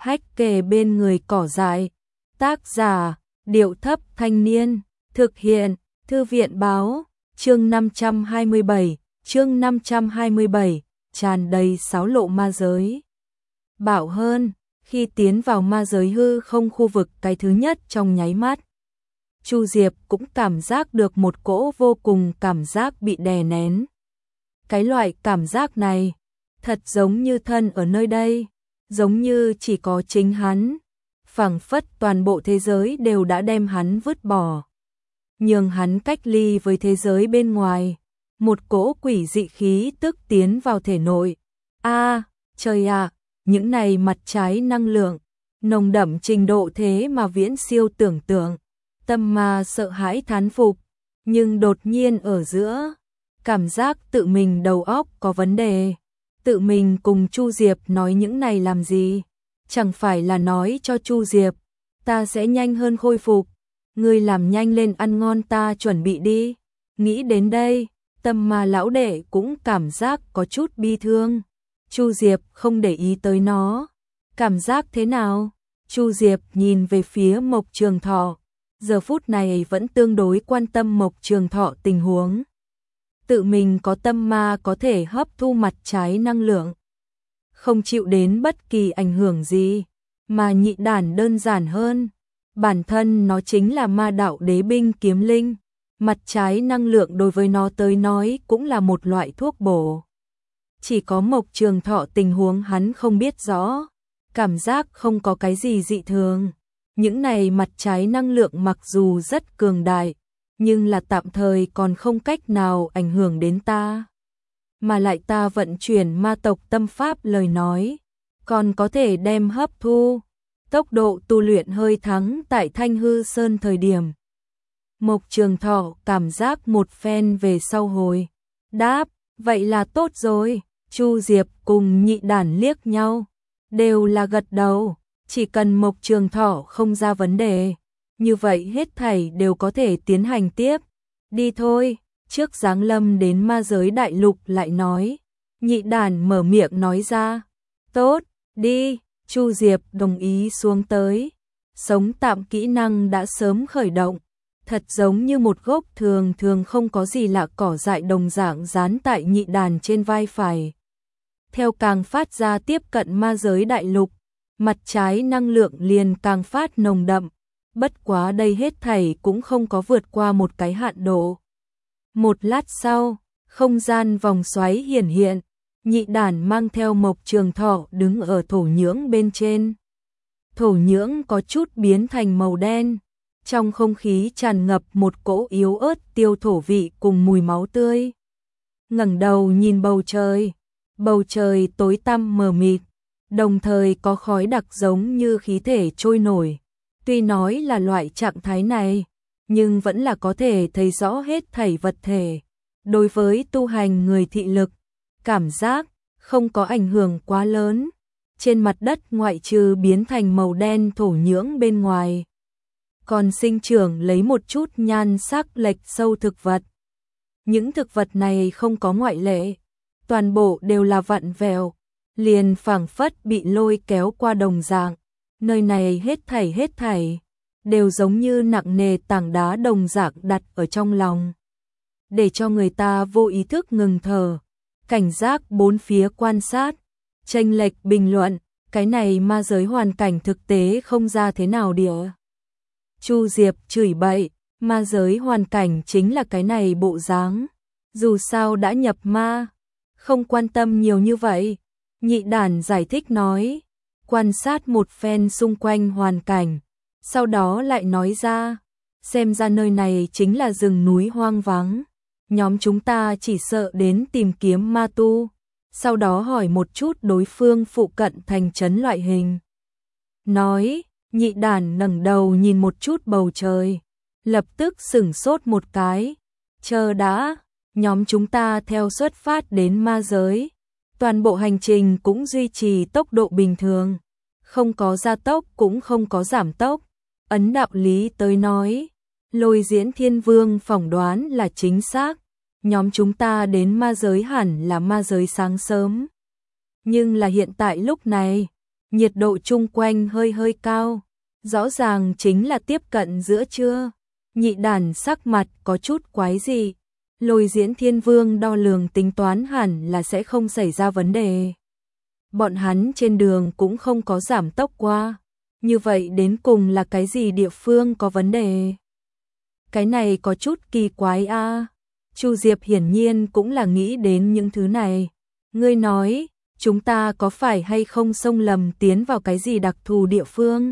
hách kề bên người cỏ dại. Tác giả, Điệu Thấp Thanh Niên. Thực hiện, Thư viện Báo. Chương 527, tràn đầy xáo lộ ma giới. Bảo hơn, khi tiến vào ma giới hư không khu vực cái thứ nhất trong nháy mắt, Chu Diệp cũng cảm giác được một cỗ vô cùng cảm giác bị đè nén. Cái loại cảm giác này, thật giống như thân ở nơi đây, giống như chỉ có chính hắn, phảng phất toàn bộ thế giới đều đã đem hắn vứt bỏ, nhường hắn cách ly với thế giới bên ngoài. Một cỗ quỷ dị khí tức tiến vào thể nội. Trời ạ, những này mặt trái năng lượng, nồng đậm trình độ thế mà viễn siêu tưởng tượng. Tâm ma sợ hãi thán phục, nhưng đột nhiên ở giữa, cảm giác tự mình đầu óc có vấn đề. Tự mình cùng Chu Diệp nói những này làm gì? Chẳng phải là nói cho Chu Diệp, ta sẽ nhanh hơn khôi phục, ngươi làm nhanh lên ăn ngon ta chuẩn bị đi. Nghĩ đến đây, tâm ma lão đệ cũng cảm giác có chút bi thương. Chu Diệp không để ý tới nó. Cảm giác thế nào? Chu Diệp nhìn về phía Mộc Trường Thọ, giờ phút này vẫn tương đối quan tâm Mộc Trường Thọ tình huống. Tự mình có tâm ma có thể hấp thu mặt trái năng lượng, không chịu đến bất kỳ ảnh hưởng gì, mà nhị đản đơn giản hơn. Bản thân nó chính là ma đạo đế binh kiếm linh, mặt trái năng lượng đối với nó tới nói cũng là một loại thuốc bổ. Chỉ có Mộc Trường Thọ tình huống hắn không biết rõ, cảm giác không có cái gì dị thường. Những này mặt trái năng lượng mặc dù rất cường đại, nhưng là tạm thời còn không cách nào ảnh hưởng đến ta. Mà lại ta vận chuyển ma tộc tâm pháp lời nói, còn có thể đem hấp thu. Tốc độ tu luyện hơi thắng tại Thanh Hư Sơn thời điểm. Mộc Trường Thọ cảm giác một phen về sau hồi. Đáp, vậy là tốt rồi. Chu Diệp cùng nhị đản liếc nhau, đều là gật đầu. Chỉ cần Mộc Trường Thọ không ra vấn đề, như vậy hết thảy đều có thể tiến hành tiếp. Đi thôi, trước giáng lâm đến ma giới đại lục lại nói. Nhị đản mở miệng nói ra. Tốt, đi. Chu Diệp đồng ý xuống tới. Sống tạm kỹ năng đã sớm khởi động, thật giống như một gốc thường không có gì lạ cỏ dại đồng dạng dán tại nhị đàn trên vai phải. Theo càng phát ra tiếp cận ma giới đại lục, mặt trái năng lượng liền càng phát nồng đậm, bất quá đây hết thảy cũng không có vượt qua một cái hạn độ. Một lát sau, không gian vòng xoáy hiển hiện, nhị đản mang theo Mộc Trường Thọ đứng ở thổ nhưỡng bên trên. Thổ nhưỡng có chút biến thành màu đen, trong không khí tràn ngập một cỗ yếu ớt tiêu thổ vị cùng mùi máu tươi. Ngẩng đầu nhìn bầu trời tối tăm mờ mịt, đồng thời có khói đặc giống như khí thể trôi nổi. Tuy nói là loại trạng thái này, nhưng vẫn là có thể thấy rõ hết thảy vật thể. Đối với tu hành người thị lực, cảm giác không có ảnh hưởng quá lớn. Trên mặt đất ngoại trừ biến thành màu đen thổ nhưỡng bên ngoài, còn sinh trưởng lấy một chút nhan sắc lệch sâu thực vật. Những thực vật này không có ngoại lệ, toàn bộ đều là vặn vẹo, liền phảng phất bị lôi kéo qua đồng dạng. Nơi này hết thảy đều giống như nặng nề tảng đá đồng dạng đặt ở trong lòng, để cho người ta vô ý thức ngừng thở, cảnh giác bốn phía quan sát, chênh lệch bình luận, cái này ma giới hoàn cảnh thực tế không ra thế nào địa. Chu Diệp chửi bậy, ma giới hoàn cảnh chính là cái này bộ dáng, dù sao đã nhập ma, không quan tâm nhiều như vậy. Nhị đản giải thích nói, quan sát một phen xung quanh hoàn cảnh, sau đó lại nói ra, xem ra nơi này chính là rừng núi hoang vắng. Nhóm chúng ta chỉ sợ đến tìm kiếm ma tu, sau đó hỏi một chút đối phương phụ cận thành trấn loại hình. Nói, nhị đản ngẩng đầu nhìn một chút bầu trời, lập tức sửng sốt một cái. Chờ đã, nhóm chúng ta theo xuất phát đến ma giới, toàn bộ hành trình cũng duy trì tốc độ bình thường, không có gia tốc cũng không có giảm tốc. Ấn đạo lý tới nói, Lôi Diễn Thiên Vương phỏng đoán là chính xác. Nhóm chúng ta đến ma giới hẳn là ma giới sáng sớm. Nhưng là hiện tại lúc này, nhiệt độ chung quanh hơi hơi cao, rõ ràng chính là tiếp cận giữa trưa. Nhị đàn sắc mặt có chút quái dị, Lôi Diễn Thiên Vương đo lường tính toán hẳn là sẽ không xảy ra vấn đề. Bọn hắn trên đường cũng không có giảm tốc qua, như vậy đến cùng là cái gì địa phương có vấn đề? Cái này có chút kỳ quái a. Chu Diệp hiển nhiên cũng là nghĩ đến những thứ này. Ngươi nói, chúng ta có phải hay không xông lầm tiến vào cái gì đặc thù địa phương?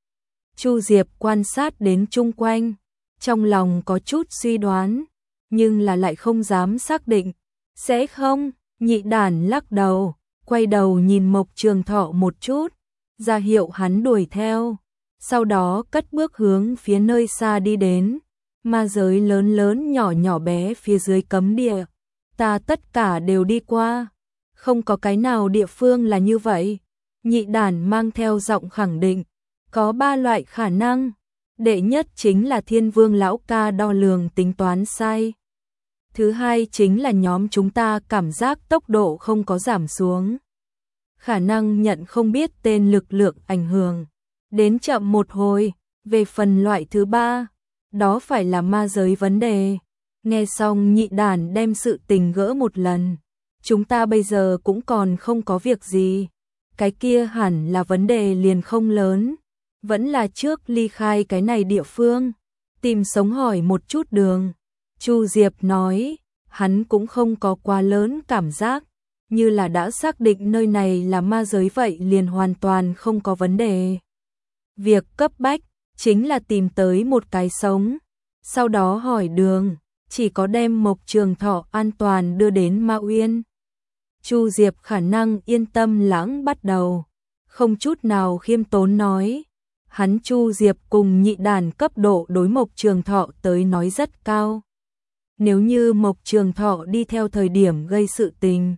Chu Diệp quan sát đến chung quanh, trong lòng có chút suy đoán, nhưng là lại không dám xác định. Sẽ không? Nhị đàn lắc đầu, quay đầu nhìn Mộc Trường Thọ một chút, ra hiệu hắn đuổi theo, sau đó cất bước hướng phía nơi xa đi đến. Ma giới lớn lớn nhỏ nhỏ bé phía dưới cấm địa, ta tất cả đều đi qua, không có cái nào địa phương là như vậy. Nhị đàn mang theo giọng khẳng định, có 3 loại khả năng. Đệ nhất chính là Thiên Vương lão ca đo lường tính toán sai. Thứ hai chính là nhóm chúng ta cảm giác tốc độ không có giảm xuống. Khả năng nhận không biết tên lực lượng ảnh hưởng, đến chậm một hồi. Về phần loại thứ ba, đó phải là ma giới vấn đề. Nghe xong nhị đàn đem sự tình gỡ một lần. Chúng ta bây giờ cũng còn không có việc gì. Cái kia hẳn là vấn đề liền không lớn. Vẫn là trước ly khai cái này địa phương, tìm sống hỏi một chút đường. Chu Diệp nói, hắn cũng không có quá lớn cảm giác, như là đã xác định nơi này là ma giới vậy liền hoàn toàn không có vấn đề. Việc cấp bách chính là tìm tới một cái sống, sau đó hỏi đường, chỉ có đem Mộc Trường Thọ an toàn đưa đến Ma Uyên. Chu Diệp khả năng yên tâm lãng bắt đầu, không chút nào khiêm tốn nói. Hắn Chu Diệp cùng nhị đàn cấp độ đối Mộc Trường Thọ tới nói rất cao. Nếu như Mộc Trường Thọ đi theo thời điểm gây sự tình,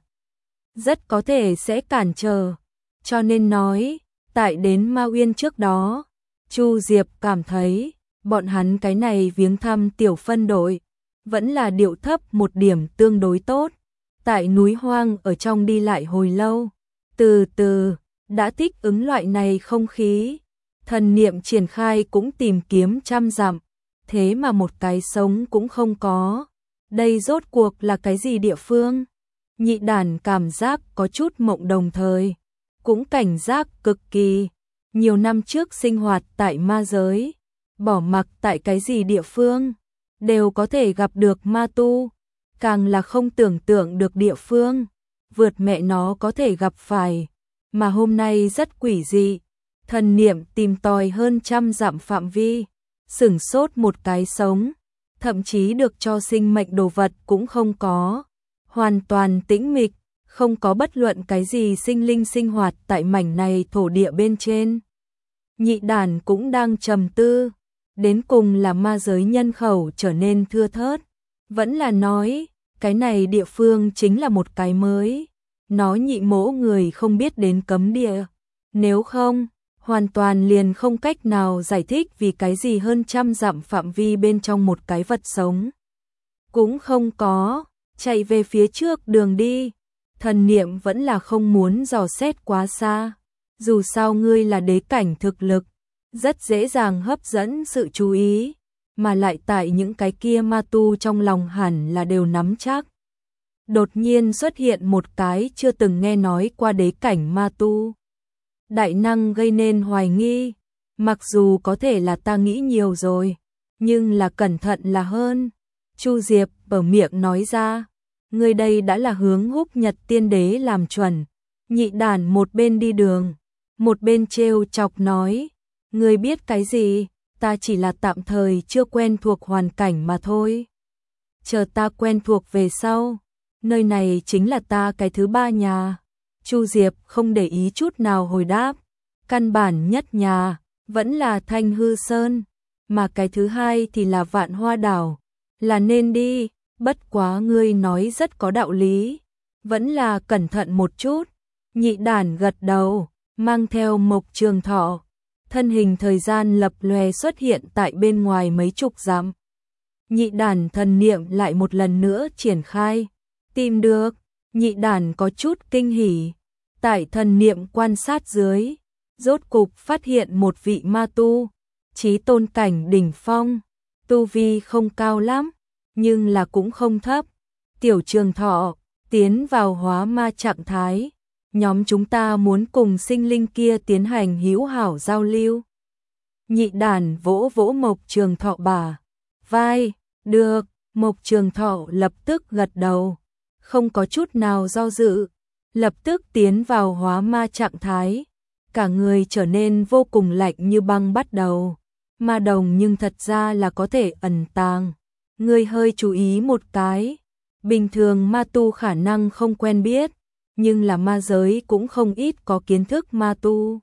rất có thể sẽ cản trở. Cho nên nói, tại đến Ma Uyên trước đó, Chu Diệp cảm thấy, bọn hắn cái này viếng thăm tiểu phân đội, vẫn là điệu thấp một điểm tương đối tốt. Tại núi hoang ở trong đi lại hồi lâu, từ từ, đã thích ứng loại này không khí. Thần niệm triển khai cũng tìm kiếm trăm dặm, thế mà một cái sống cũng không có. Đây rốt cuộc là cái gì địa phương? Nhị đàn cảm giác có chút mộng đồng thời, cũng cảnh giác cực kỳ. Nhiều năm trước sinh hoạt tại ma giới, bỏ mặc tại cái gì địa phương, đều có thể gặp được ma tu. Càng là không tưởng tượng được địa phương, vượt mẹ nó có thể gặp phải. Mà hôm nay rất quỷ dị. Thần niệm tìm tòi hơn 100 dặm phạm vi, sửng sốt một cái sống, thậm chí được cho sinh mệnh đồ vật cũng không có, hoàn toàn tĩnh mịch, không có bất luận cái gì sinh linh sinh hoạt tại mảnh này thổ địa bên trên. Nhị đàn cũng đang trầm tư, đến cùng là ma giới nhân khẩu trở nên thưa thớt, vẫn là nói, cái này địa phương chính là một cái mới, nó nhị mỗ người không biết đến cấm địa, nếu không, hoàn toàn liền không cách nào giải thích vì cái gì hơn 100 dặm phạm vi bên trong một cái vật sống. Cũng không có, chạy về phía trước đường đi, thần niệm vẫn là không muốn dò xét quá xa, dù sao ngươi là đế cảnh thực lực, rất dễ dàng hấp dẫn sự chú ý, mà lại tại những cái kia ma tu trong lòng hẳn là đều nắm chắc. Đột nhiên xuất hiện một cái chưa từng nghe nói qua đế cảnh ma tu. Đại năng gây nên hoài nghi, mặc dù có thể là ta nghĩ nhiều rồi, nhưng là cẩn thận là hơn. Chu Diệp bở miệng nói ra, người đây đã là hướng Húc Nhật Tiên Đế làm chuẩn. Nhị đàn một bên đi đường, một bên trêu chọc nói, người biết cái gì, ta chỉ là tạm thời chưa quen thuộc hoàn cảnh mà thôi. Chờ ta quen thuộc về sau, nơi này chính là ta cái thứ ba nhà. Chu Diệp không để ý chút nào hồi đáp, căn bản nhất nhà, vẫn là Thanh Hư Sơn, mà cái thứ hai thì là Vạn Hoa Đảo, là nên đi, bất quá ngươi nói rất có đạo lý, vẫn là cẩn thận một chút. Nhị đàn gật đầu, mang theo Mộc Trường Thọ, thân hình thời gian lập lòe xuất hiện tại bên ngoài mấy chục dặm. Nhị đàn thần niệm lại một lần nữa triển khai, tìm được. Nhị đàn có chút kinh hỉ, tại thần niệm quan sát dưới, rốt cục phát hiện một vị ma tu, chí tôn cảnh đỉnh phong, tu vi không cao lắm, nhưng là cũng không thấp. Tiểu Trường Thọ, tiến vào hóa ma trạng thái, nhóm chúng ta muốn cùng sinh linh kia tiến hành hữu hảo giao lưu. Nhị đàn vỗ vỗ Mộc Trường Thọ bả vai, được, Mộc Trường Thọ lập tức gật đầu, không có chút nào do dự, lập tức tiến vào hóa ma trạng thái, cả người trở nên vô cùng lạnh như băng bắt đầu. Ma đồng nhưng thật ra là có thể ẩn tàng, ngươi hơi chú ý một cái, bình thường ma tu khả năng không quen biết, nhưng là ma giới cũng không ít có kiến thức ma tu.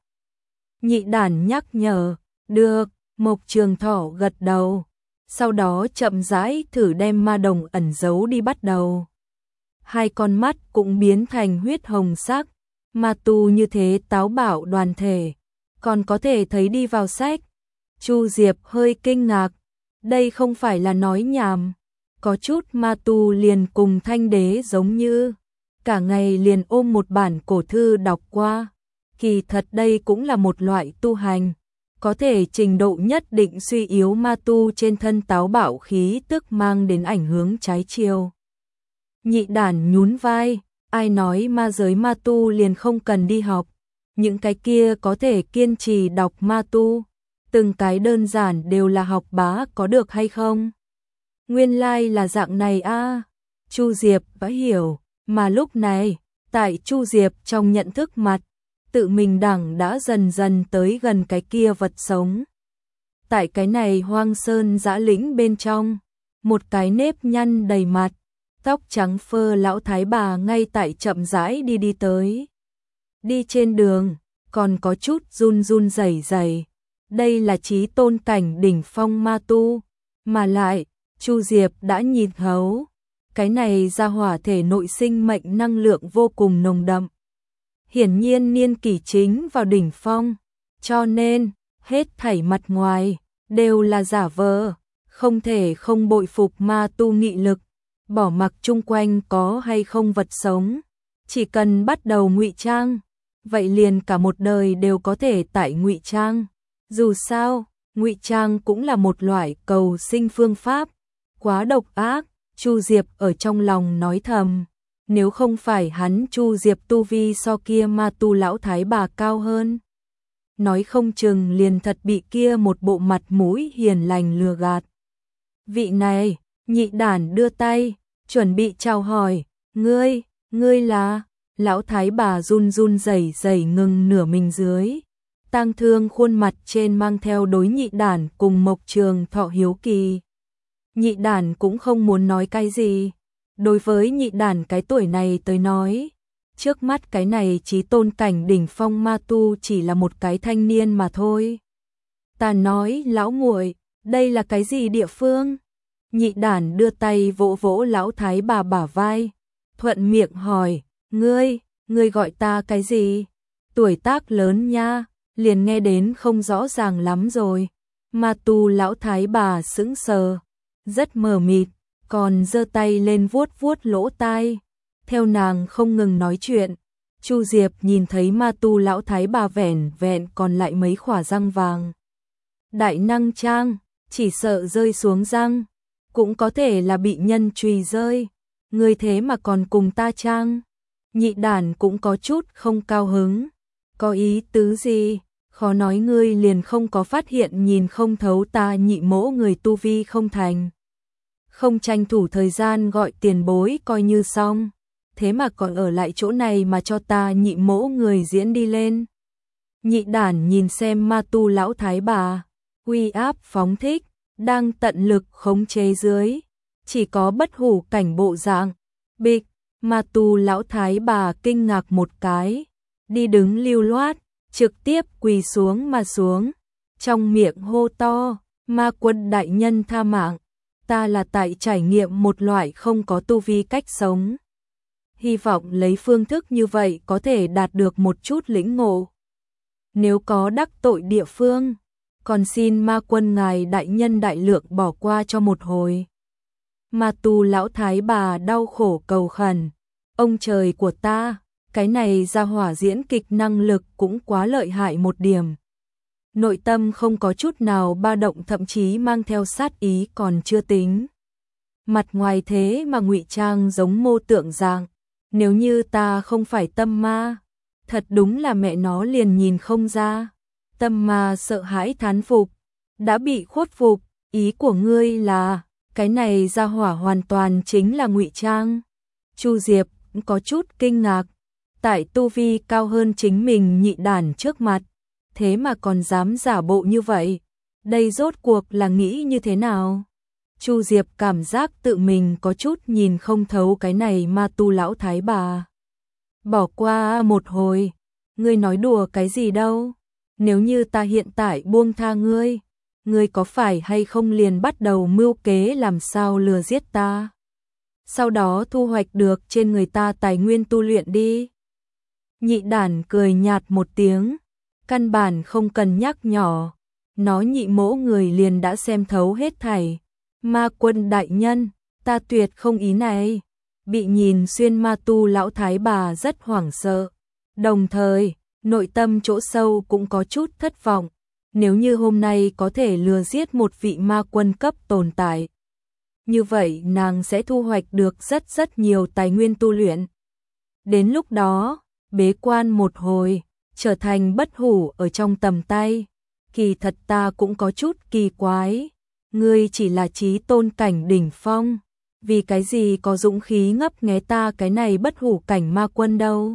Nhị đàn nhắc nhở, được, Mộc Trường Thọ gật đầu, sau đó chậm rãi thử đem ma đồng ẩn giấu đi bắt đầu. Hai con mắt cũng biến thành huyết hồng sắc, ma tu như thế táo bạo đoàn thể, còn có thể thấy đi vào sách. Chu Diệp hơi kinh ngạc, đây không phải là nói nhảm, có chút ma tu liền cùng Thanh Đế giống như, cả ngày liền ôm một bản cổ thư đọc qua, kỳ thật đây cũng là một loại tu hành, có thể trình độ nhất định suy yếu ma tu trên thân táo bạo khí tức mang đến ảnh hưởng trái chiều. Nhị đàn nhún vai, ai nói ma giới ma tu liền không cần đi học, những cái kia có thể kiên trì đọc ma tu, từng cái đơn giản đều là học bá có được hay không? Nguyên lai là dạng này a. Chu Diệp đã hiểu, mà lúc này, tại Chu Diệp trong nhận thức mặt, tự mình đẳng đã dần dần tới gần cái kia vật sống. Tại cái này hoang sơn dã lĩnh bên trong, một cái nếp nhăn đầy mặt, tóc trắng phơ lão thái bà ngay tại chậm rãi đi tới. Đi trên đường, còn có chút run run rẩy rẩy. Đây là chí tôn cảnh đỉnh phong ma tu, mà lại, Chu Diệp đã nhìn thấu, cái này ra hỏa thể nội sinh mệnh năng lượng vô cùng nồng đậm. Hiển nhiên niên kỷ chính vào đỉnh phong, cho nên, hết thảy mặt ngoài, đều là giả vờ, không thể không bội phục ma tu nghị lực, bỏ mặc chung quanh có hay không vật sống, chỉ cần bắt đầu ngụy trang, vậy liền cả một đời đều có thể tại ngụy trang. Dù sao, ngụy trang cũng là một loại cầu sinh phương pháp, quá độc ác, Chu Diệp ở trong lòng nói thầm, nếu không phải hắn Chu Diệp tu vi so kia ma tu lão thái bà cao hơn, nói không chừng liền thật bị kia một bộ mặt mũi hiền lành lừa gạt. Vị này, nhị đản đưa tay, chuẩn bị chào hỏi, ngươi là, lão thái bà run run rẩy rẩy ngừng nửa mình dưới. Tang Thương khuôn mặt trên mang theo đối nhị đản cùng Mộc Trường Thọ hiếu kỳ. Nhị đản cũng không muốn nói cái gì. Đối với nhị đản cái tuổi này tới nói, trước mắt cái này chí tôn cảnh đỉnh phong ma tu chỉ là một cái thanh niên mà thôi. Ta nói lão muội, đây là cái gì địa phương? Nhị đản đưa tay vỗ vỗ lão thái bà bả vai, thuận miệng hỏi, ngươi gọi ta cái gì? Tuổi tác lớn nha. Liền nghe đến không rõ ràng lắm rồi. Ma tu lão thái bà sững sờ, rất mờ mịt, còn giơ tay lên vuốt vuốt lỗ tai. Theo nàng không ngừng nói chuyện, Chu Diệp nhìn thấy ma tu lão thái bà vẻn vẹn còn lại mấy khỏa răng vàng. Đại năng trang, chỉ sợ rơi xuống răng, cũng có thể là bị nhân chùy rơi. Ngươi thế mà còn cùng ta trang. Nhị đản cũng có chút không cao hứng. Có ý tứ gì? Khó nói ngươi liền không có phát hiện nhìn không thấu ta nhị mỗ người tu vi không thành. Không tranh thủ thời gian gọi tiền bối coi như xong. Thế mà còn ở lại chỗ này mà cho ta nhị mỗ người diễn đi lên. Nhị đản nhìn xem ma tu lão thái bà, uy áp phóng thích, đang tận lực khống chế dưới. Chỉ có bất hủ cảnh bộ dạng. Bịch, ma tu lão thái bà kinh ngạc một cái. Đi đứng lưu loát, trực tiếp quỳ xuống mà xuống, trong miệng hô to, ma quân đại nhân tha mạng, ta là tại trải nghiệm một loại không có tu vi cách sống. Hy vọng lấy phương thức như vậy có thể đạt được một chút lĩnh ngộ. Nếu có đắc tội địa phương, còn xin ma quân ngài đại nhân đại lượng bỏ qua cho một hồi. Ma tu lão thái bà đau khổ cầu khẩn, ông trời của ta, cái này ra hỏa diễn kịch năng lực cũng quá lợi hại một điểm. Nội tâm không có chút nào ba động, thậm chí mang theo sát ý còn chưa tính. Mặt ngoài thế mà ngụy trang giống mô tượng dạng, nếu như ta không phải tâm ma, thật đúng là mẹ nó liền nhìn không ra. Tâm ma sợ hãi thán phục, đã bị khuất phục, ý của ngươi là, cái này ra hỏa hoàn toàn chính là ngụy trang. Chu Diệp có chút kinh ngạc, tại tu vi cao hơn chính mình nhị đản trước mặt, thế mà còn dám giả bộ như vậy, đây rốt cuộc là nghĩ như thế nào? Chu Diệp cảm giác tự mình có chút nhìn không thấu cái này ma tu lão thái bà. Bỏ qua một hồi, ngươi nói đùa cái gì đâu, nếu như ta hiện tại buông tha ngươi, ngươi có phải hay không liền bắt đầu mưu kế làm sao lừa giết ta, sau đó thu hoạch được trên người ta tài nguyên tu luyện đi. Nhị đản cười nhạt một tiếng, căn bản không cần nhắc nhỏ, nói nhị mỗ người liền đã xem thấu hết thảy. Ma Quân đại nhân, ta tuyệt không ý này. Bị nhìn xuyên ma tu lão thái bà rất hoảng sợ, đồng thời nội tâm chỗ sâu cũng có chút thất vọng. Nếu như hôm nay có thể lừa giết một vị ma quân cấp tồn tại, như vậy nàng sẽ thu hoạch được rất nhiều tài nguyên tu luyện. Đến lúc đó, bế quan một hồi, trở thành bất hủ ở trong tầm tay. Kỳ thật ta cũng có chút kỳ quái, ngươi chỉ là chí tôn cảnh đỉnh phong, vì cái gì có dũng khí ngấp nghé ta cái này bất hủ cảnh ma quân đâu?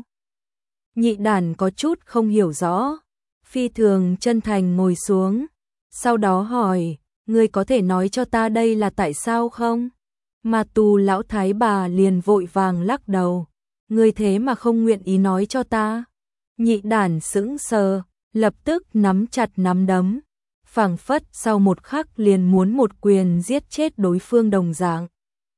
Nhị đản có chút không hiểu rõ, phi thường chân thành ngồi xuống, sau đó hỏi, ngươi có thể nói cho ta đây là tại sao không? Ma tu lão thái bà liền vội vàng lắc đầu, ngươi thế mà không nguyện ý nói cho ta. Nhị đản sững sờ, lập tức nắm chặt nắm đấm, phảng phất sau một khắc liền muốn một quyền giết chết đối phương đồng dạng.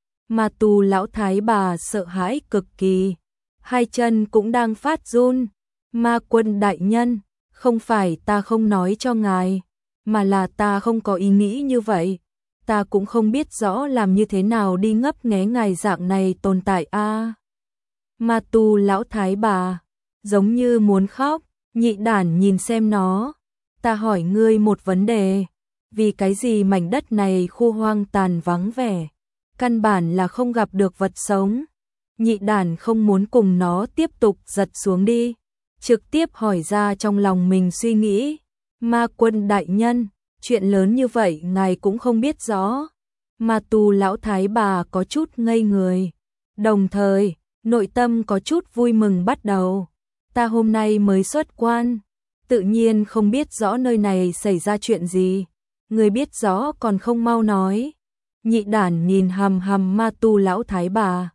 Ma tu lão thái bà sợ hãi cực kỳ, hai chân cũng đang phát run. Ma Quân đại nhân, không phải ta không nói cho ngài, mà là ta không có ý nghĩ như vậy. Ta cũng không biết rõ làm như thế nào đi ngấp nghé ngài dạng này tồn tại a. Ma tu lão thái bà giống như muốn khóc. Nhị đản nhìn xem nó, ta hỏi ngươi một vấn đề, vì cái gì mảnh đất này khu hoang tàn vắng vẻ, căn bản là không gặp được vật sống? Nhị đản không muốn cùng nó tiếp tục giật xuống đi, trực tiếp hỏi ra trong lòng mình suy nghĩ. Ma Quân đại nhân, chuyện lớn như vậy ngài cũng không biết rõ. Ma tu lão thái bà có chút ngây người, đồng thời nội tâm có chút vui mừng bắt đầu. Ta hôm nay mới xuất quan, tự nhiên không biết rõ nơi này xảy ra chuyện gì, người biết rõ còn không mau nói. Nhị đản nhìn hằm hằm ma tu lão thái bà,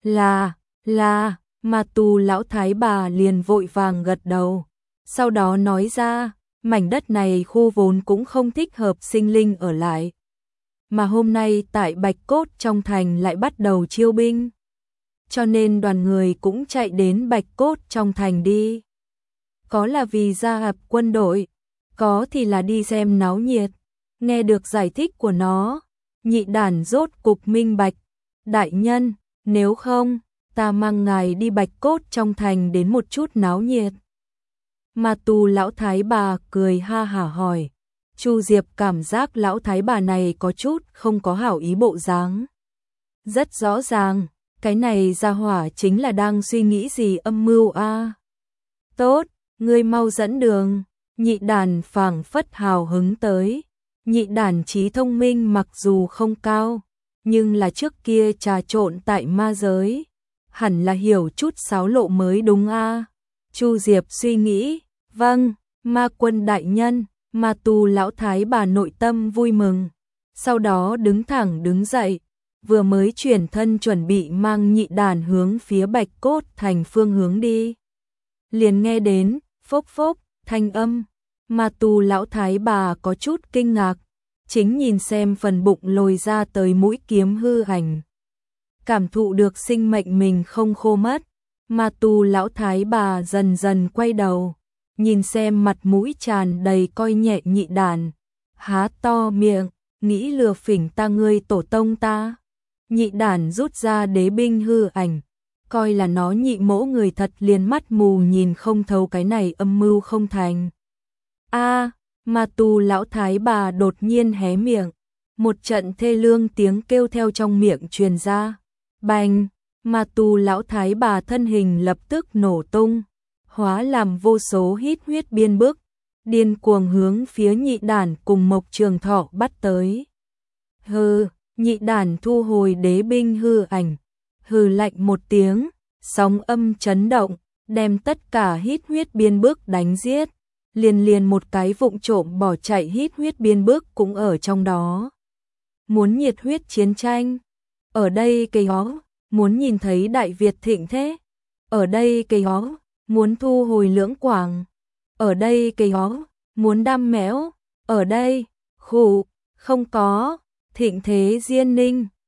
là, ma tu lão thái bà liền vội vàng gật đầu, sau đó nói ra, mảnh đất này khu vốn cũng không thích hợp sinh linh ở lại, mà hôm nay tại Bạch Cốt trong thành lại bắt đầu chiêu binh, cho nên đoàn người cũng chạy đến Bạch Cốt trong thành đi. Có là vì gia nhập quân đội, có thì là đi xem náo nhiệt. Nghe được giải thích của nó, nhị đản rốt cục minh bạch. Đại nhân, nếu không, ta mang ngài đi Bạch Cốt trong thành đến một chút náo nhiệt. Ma tu lão thái bà cười ha hả hỏi. Chu Diệp cảm giác lão thái bà này có chút không có hảo ý bộ dáng. Rất rõ ràng, cái này ra hỏa chính là đang suy nghĩ gì âm mưu a. Tốt, ngươi mau dẫn đường. Nhị đản phảng phất hào hứng tới. Nhị đản trí thông minh mặc dù không cao, nhưng là trước kia trà trộn tại ma giới, hẳn là hiểu chút xáo lộ mới đúng a. Chu Diệp suy nghĩ, vâng, Ma Quân đại nhân. Ma tu lão thái bà nội tâm vui mừng, sau đó đứng thẳng đứng dậy, vừa mới chuyển thân chuẩn bị mang nhị đàn hướng phía Bạch Cốt thành phương hướng đi. Liền nghe đến, phốc phốc, thanh âm, ma tu lão thái bà có chút kinh ngạc, chính nhìn xem phần bụng lồi ra tới mũi kiếm hư ảnh. Cảm thụ được sinh mệnh mình không khô mất, ma tu lão thái bà dần dần quay đầu, nhìn xem mặt mũi tràn đầy coi nhẹ nhị đàn, há to miệng, nghĩ lừa phỉnh ta ngươi tổ tông ta. Nhị đàn rút ra đế binh hư ảnh, coi là nó nhị mỗ người thật liền mắt mù nhìn không thấu cái này âm mưu không thành. A, Ma Tu lão thái bà đột nhiên hé miệng, một trận thê lương tiếng kêu theo trong miệng truyền ra. Bành, Ma Tu lão thái bà thân hình lập tức nổ tung, hóa làm vô số hít huyết biên bức, điên cuồng hướng phía Nhị Đản cùng Mộc Trường Thọ bắt tới. Hừ, Nhị Đản thu hồi đế binh hư ảnh, hừ lạnh một tiếng, sóng âm chấn động, đem tất cả hít huyết biên bức đánh giết, liền một cái vụng trộm bỏ chạy hít huyết biên bức cũng ở trong đó. Muốn nhiệt huyết chiến tranh, ở đây cây hó, muốn nhìn thấy Đại Việt thịnh thế, ở đây cây hó, muốn thu hồi Lưỡng Quảng, ở đây cây hó, muốn đam mẽo, ở đây, khụ, không có, thịnh thế Diên Ninh,